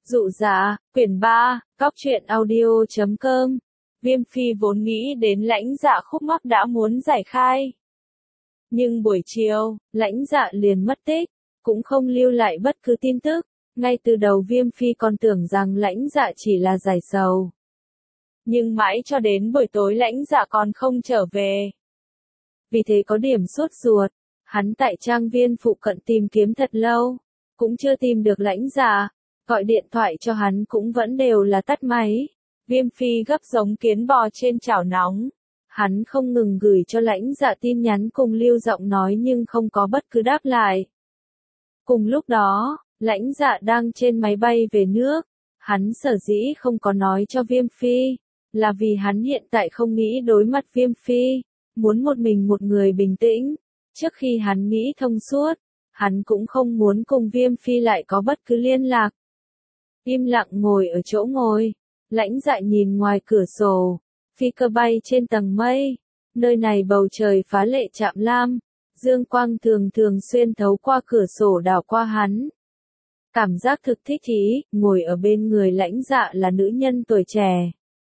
Dụ dạ, quyển 3, Cóc truyện audio.com. Viêm Phi vốn nghĩ đến Lãnh Dạ khúc mắc đã muốn giải khai. Nhưng buổi chiều, Lãnh Dạ liền mất tích, cũng không lưu lại bất cứ tin tức. Ngay từ đầu Viêm Phi còn tưởng rằng Lãnh Dạ chỉ là giải sầu. Nhưng mãi cho đến buổi tối Lãnh Dạ còn không trở về. Vì thế có điểm sốt ruột, hắn tại trang viên phụ cận tìm kiếm thật lâu, cũng chưa tìm được Lãnh Dạ. Gọi điện thoại cho hắn cũng vẫn đều là tắt máy. Viêm Phi gấp giống kiến bò trên chảo nóng. Hắn không ngừng gửi cho Lãnh Dạ tin nhắn cùng lưu giọng nói nhưng không có bất cứ đáp lại. Cùng lúc đó, Lãnh Dạ đang trên máy bay về nước. Hắn sở dĩ không có nói cho Viêm Phi, là vì hắn hiện tại không nghĩ đối mặt Viêm Phi, muốn một mình một người bình tĩnh. Trước khi hắn nghĩ thông suốt, hắn cũng không muốn cùng Viêm Phi lại có bất cứ liên lạc. Im lặng ngồi ở chỗ ngồi, Lãnh Dạ nhìn ngoài cửa sổ, phi cơ bay trên tầng mây, nơi này bầu trời phá lệ chạm lam, dương quang thường thường xuyên thấu qua cửa sổ đảo qua hắn. Cảm giác thực thích ý, ngồi ở bên người Lãnh Dạ là nữ nhân tuổi trẻ.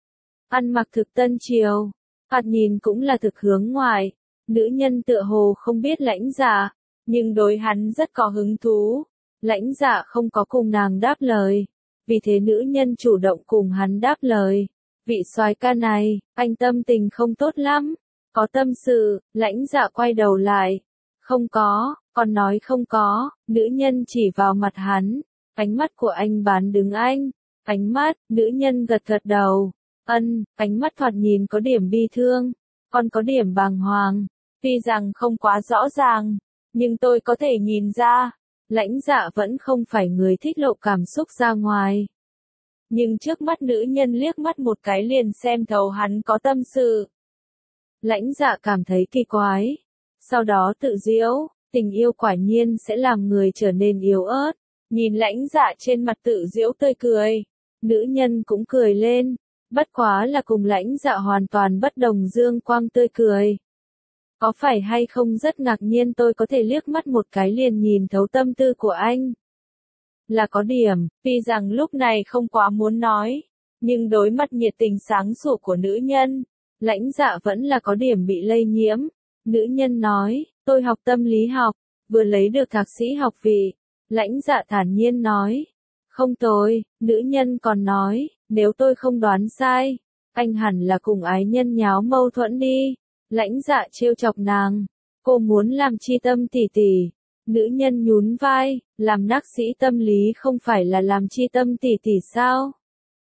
Ăn mặc thực tân triều, thoạt nhìn cũng là thực hướng ngoại, nữ nhân tựa hồ không biết Lãnh Dạ, nhưng đối hắn rất có hứng thú. Lãnh Dạ không có cùng nàng đáp lời, vì thế nữ nhân chủ động cùng hắn đáp lời. Vị soái ca này, anh tâm tình không tốt lắm, có tâm sự. Lãnh Dạ quay đầu lại. Không có, còn nói không có. Nữ nhân chỉ vào mặt hắn. Ánh mắt của anh bán đứng anh. Ánh mắt, nữ nhân gật gật đầu. Ánh mắt thoạt nhìn có điểm bi thương, còn có điểm bàng hoàng. Tuy rằng không quá rõ ràng, nhưng tôi có thể nhìn ra. Lãnh Dạ vẫn không phải người thích lộ cảm xúc ra ngoài. Nhưng trước mắt nữ nhân liếc mắt một cái liền xem thấu hắn có tâm sự. Lãnh Dạ cảm thấy kỳ quái. Sau đó tự giễu, tình yêu quả nhiên sẽ làm người trở nên yếu ớt. Nhìn Lãnh Dạ trên mặt tự giễu tươi cười, nữ nhân cũng cười lên. Bất quá là cùng Lãnh Dạ hoàn toàn bất đồng dương quang tươi cười. Có phải hay không rất ngạc nhiên tôi có thể liếc mắt một cái liền nhìn thấu tâm tư của anh? Là có điểm, tuy rằng lúc này không quá muốn nói, nhưng đối mặt nhiệt tình sáng sủa của nữ nhân, Lãnh Dạ vẫn là có điểm bị lây nhiễm. Nữ nhân nói, tôi học tâm lý học, vừa lấy được thạc sĩ học vị. Lãnh Dạ thản nhiên nói, không tồi. Nữ nhân còn nói, nếu tôi không đoán sai, anh hẳn là cùng ái nhân nháo mâu thuẫn đi. Lãnh Dạ trêu chọc nàng, cô muốn làm chi tâm tỷ tỷ. Nữ nhân nhún vai, làm bác sĩ tâm lý không phải là làm chi tâm tỷ tỷ sao?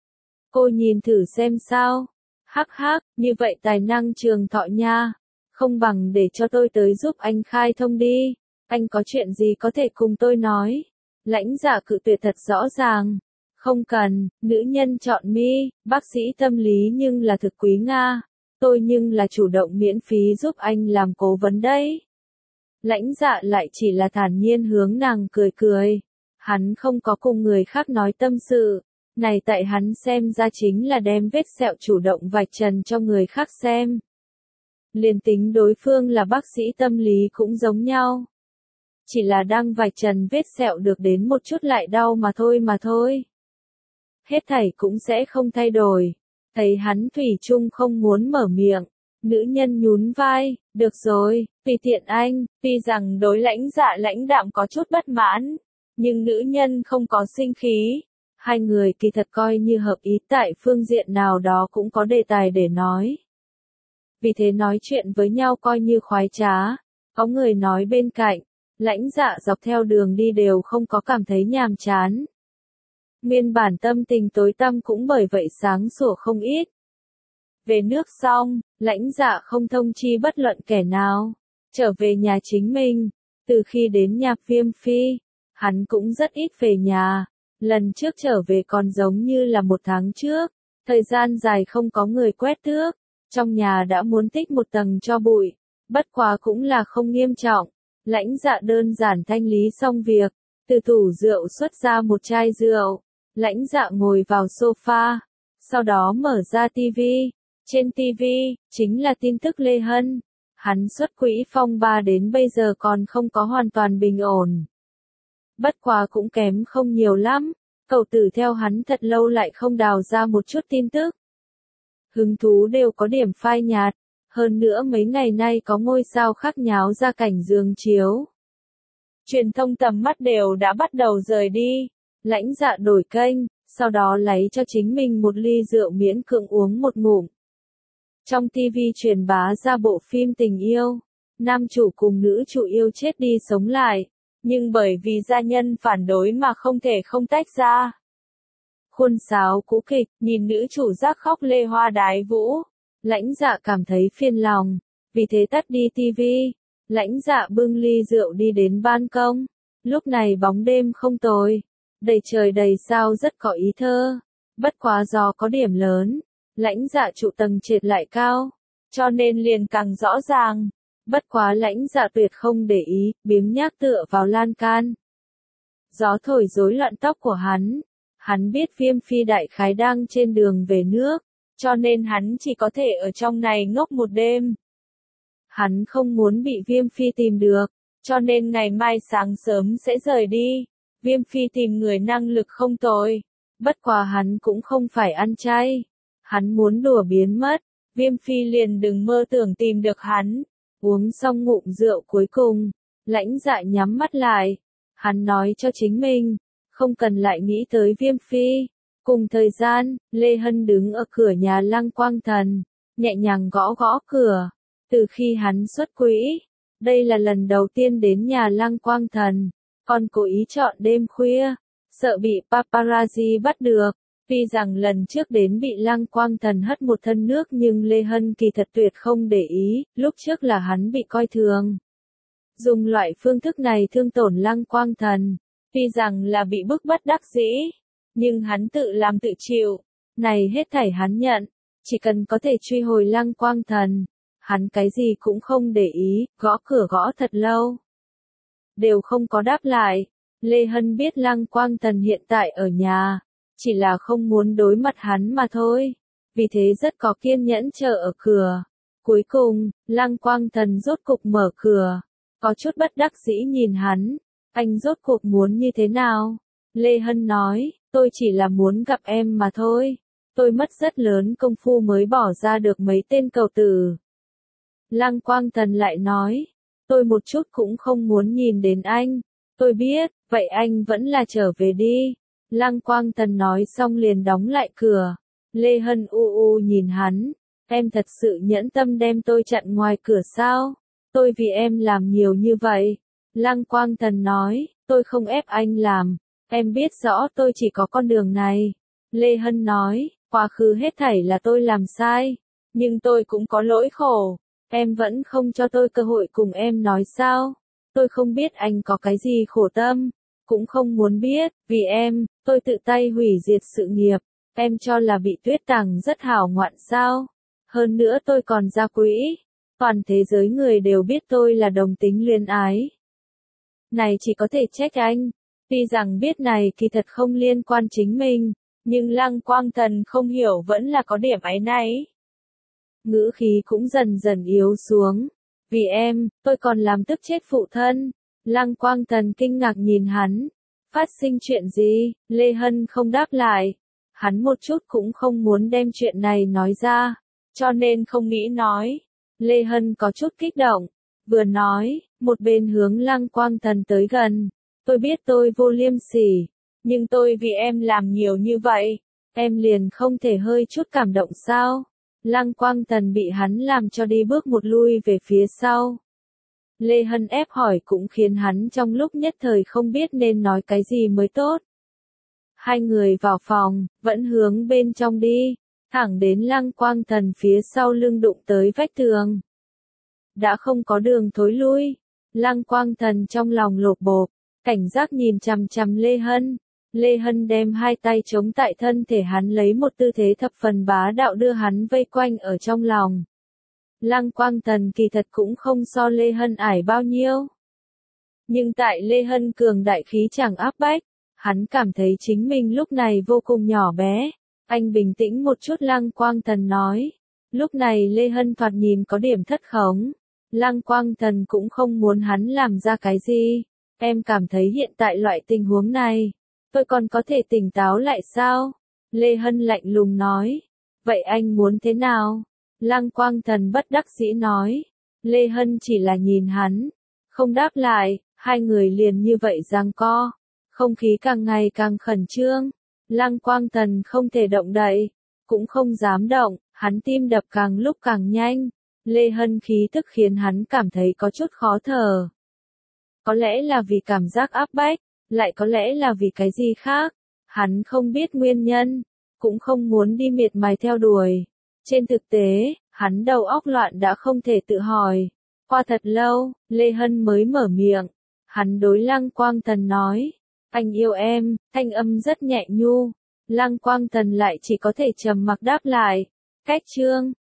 Cô nhìn thử xem sao. Hắc hắc, như vậy tài năng trường thọ nha. Không bằng để cho tôi tới giúp anh khai thông đi. Anh có chuyện gì có thể cùng tôi nói? Lãnh Dạ cự tuyệt thật rõ ràng. Không cần. Nữ nhân chọn mi, bác sĩ tâm lý nhưng là thực quý Nga. Tôi nhưng là chủ động miễn phí giúp anh làm cố vấn đấy. Lãnh Dạ lại chỉ là thản nhiên hướng nàng cười cười. Hắn không có cùng người khác nói tâm sự. Này tại hắn xem ra chính là đem vết sẹo chủ động vạch trần cho người khác xem. Liền tính đối phương là bác sĩ tâm lý cũng giống nhau. Chỉ là đang vạch trần vết sẹo được đến một chút lại đau mà thôi. Hết thảy cũng sẽ không thay đổi. Thấy hắn thủy chung không muốn mở miệng. Nữ nhân nhún vai, được rồi, tùy tiện anh. Tuy rằng đối Lãnh Dạ lãnh đạm có chút bất mãn, nhưng nữ nhân không có sinh khí. Hai người kỳ thật coi như hợp ý, tại phương diện nào đó cũng có đề tài để nói. Vì thế nói chuyện với nhau coi như khoái trá. Có người nói bên cạnh, Lãnh Dạ dọc theo đường đi đều không có cảm thấy nhàm chán. Nguyên bản tâm tình tối tăm cũng bởi vậy sáng sủa không ít. Về nước xong, Lãnh Dạ không thông chi bất luận kẻ nào. Trở về nhà chính mình. Từ khi đến nhà Viêm Phi, hắn cũng rất ít về nhà. Lần trước trở về còn giống như là 1 tháng trước. Thời gian dài không có người quét tước. Trong nhà đã muốn tích một tầng tro bụi. Bất quá cũng là không nghiêm trọng. Lãnh Dạ đơn giản thanh lý xong việc. Từ tủ rượu xuất ra một chai rượu. Lãnh Dạ ngồi vào sofa. Sau đó mở ra tivi. Trên TV, chính là tin tức Lê Hân. Hắn xuất quỹ phong ba đến bây giờ còn không có hoàn toàn bình ổn. Bất quá cũng kém không nhiều lắm. Cậu tử theo hắn thật lâu lại không đào ra một chút tin tức. Hứng thú đều có điểm phai nhạt, hơn nữa mấy ngày nay có ngôi sao khác nháo ra cảnh giường chiếu. Truyền thông tầm mắt đều đã bắt đầu rời đi, Lãnh Dạ đổi kênh, sau đó lấy cho chính mình một ly rượu miễn cưỡng uống một ngụm. Trong TV truyền bá ra bộ phim tình yêu, nam chủ cùng nữ chủ yêu chết đi sống lại, nhưng bởi vì gia nhân phản đối mà không thể không tách ra. Khuôn sáo cũ kịch, nhìn nữ chủ rác khóc lê hoa đái vũ, Lãnh Dạ cảm thấy phiền lòng, vì thế tắt đi TV. Lãnh Dạ bưng ly rượu đi đến ban công, lúc này bóng đêm không tồi, đầy trời đầy sao rất có ý thơ, bất quá gió có điểm lớn, Lãnh Dạ trụ tầng trệt lại cao, cho nên liền càng rõ ràng, bất quá Lãnh Dạ tuyệt không để ý, biếng nhác tựa vào lan can. Gió thổi rối loạn tóc của hắn biết Viêm Phi đại khái đang trên đường về nước, cho nên hắn chỉ có thể ở trong này ngốc một đêm. Hắn không muốn bị Viêm Phi tìm được, cho nên ngày mai sáng sớm sẽ rời đi. Viêm Phi tìm người năng lực không tồi, bất quá hắn cũng không phải ăn chay. Hắn muốn đùa biến mất, Viêm Phi liền đừng mơ tưởng tìm được hắn. Uống xong ngụm rượu cuối cùng, Lãnh Dạ nhắm mắt lại. Hắn nói cho chính mình, không cần lại nghĩ tới Viêm Phi. Cùng thời gian, Lê Hân đứng ở cửa nhà Lăng Quang Thần, nhẹ nhàng gõ gõ cửa. Từ khi hắn xuất quỹ, đây là lần đầu tiên đến nhà Lăng Quang Thần, còn cố ý chọn đêm khuya, sợ bị paparazzi bắt được. Tuy rằng lần trước đến bị Lăng Quang Thần hất một thân nước nhưng Lê Hân kỳ thật tuyệt không để ý, lúc trước là hắn bị coi thường. Dùng loại phương thức này thương tổn Lăng Quang Thần, tuy rằng là bị bức bất đắc dĩ, nhưng hắn tự làm tự chịu, này hết thảy hắn nhận, chỉ cần có thể truy hồi Lăng Quang Thần, hắn cái gì cũng không để ý, gõ cửa gõ thật lâu. Đều không có đáp lại, Lê Hân biết Lăng Quang Thần hiện tại ở nhà, chỉ là không muốn đối mặt hắn mà thôi, vì thế rất có kiên nhẫn chờ ở cửa. Cuối cùng, Lăng Quang Thần rốt cục mở cửa, có chút bất đắc dĩ nhìn hắn, anh rốt cuộc muốn như thế nào? Lê Hân nói, tôi chỉ là muốn gặp em mà thôi, tôi mất rất lớn công phu mới bỏ ra được mấy tên cầu tử. Lăng Quang Thần lại nói, tôi một chút cũng không muốn nhìn đến anh, tôi biết, vậy anh vẫn là trở về đi. Lăng Quang Thần nói xong liền đóng lại cửa. Lê Hân u nhìn hắn, em thật sự nhẫn tâm đem tôi chặn ngoài cửa sao? Tôi vì em làm nhiều như vậy. Lăng Quang Thần nói, tôi không ép anh làm, em biết rõ tôi chỉ có con đường này. Lê Hân nói, quá khứ hết thảy là tôi làm sai, nhưng tôi cũng có lỗi khổ. Em vẫn không cho tôi cơ hội cùng em nói sao? Tôi không biết anh có cái gì khổ tâm, cũng không muốn biết, vì em, tôi tự tay hủy diệt sự nghiệp, em cho là bị Tuyết Tàng rất hảo ngoạn sao? Hơn nữa tôi còn ra quỹ, toàn thế giới người đều biết tôi là đồng tính luyến ái. Này chỉ có thể trách anh, tuy rằng biết này kỳ thật không liên quan chính mình, nhưng Lăng Quang Thần không hiểu vẫn là có điểm áy náy. Ngữ khí cũng dần dần yếu xuống. Vì em, tôi còn làm tức chết phụ thân. Lăng Quang Thần kinh ngạc nhìn hắn. Phát sinh chuyện gì? Lê Hân không đáp lại. Hắn một chút cũng không muốn đem chuyện này nói ra, cho nên không nghĩ nói. Lê Hân có chút kích động, vừa nói, một bên hướng Lăng Quang Thần tới gần. Tôi biết tôi vô liêm sỉ, nhưng tôi vì em làm nhiều như vậy, em liền không thể hơi chút cảm động sao? Lăng Quang Thần bị hắn làm cho đi bước một lui về phía sau. Lê Hân ép hỏi cũng khiến hắn trong lúc nhất thời không biết nên nói cái gì mới tốt. Hai người vào phòng, vẫn hướng bên trong đi, thẳng đến Lăng Quang Thần phía sau lưng đụng tới vách tường. Đã không có đường thối lui, Lăng Quang Thần trong lòng lột bột, cảnh giác nhìn chằm chằm Lê Hân. Lê Hân đem hai tay chống tại thân thể hắn lấy một tư thế thập phần bá đạo đưa hắn vây quanh ở trong lòng. Lăng Quang Thần kỳ thật cũng không so Lê Hân ải bao nhiêu. Nhưng tại Lê Hân cường đại khí chẳng áp bách, hắn cảm thấy chính mình lúc này vô cùng nhỏ bé. Anh bình tĩnh một chút, Lăng Quang Thần nói. Lúc này Lê Hân thoạt nhìn có điểm thất khống. Lăng Quang Thần cũng không muốn hắn làm ra cái gì. Em cảm thấy hiện tại loại tình huống này, tôi còn có thể tỉnh táo lại sao? Lê Hân lạnh lùng nói. Vậy anh muốn thế nào? Lăng Quang Thần bất đắc dĩ nói. Lê Hân chỉ là nhìn hắn, không đáp lại, hai người liền như vậy giằng co. Không khí càng ngày càng khẩn trương. Lăng Quang Thần không thể động đậy, cũng không dám động, hắn tim đập càng lúc càng nhanh. Lê Hân khí tức khiến hắn cảm thấy có chút khó thở. Có lẽ là vì cảm giác áp bách, lại có lẽ là vì cái gì khác. Hắn không biết nguyên nhân, cũng không muốn đi miệt mài theo đuổi. Trên thực tế, hắn đầu óc loạn đã không thể tự hỏi. Qua thật lâu, Lê Hân mới mở miệng. Hắn đối Lăng Quang Thần nói. Anh yêu em, thanh âm rất nhẹ nhu. Lăng Quang Thần lại chỉ có thể trầm mặc đáp lại. Cách chương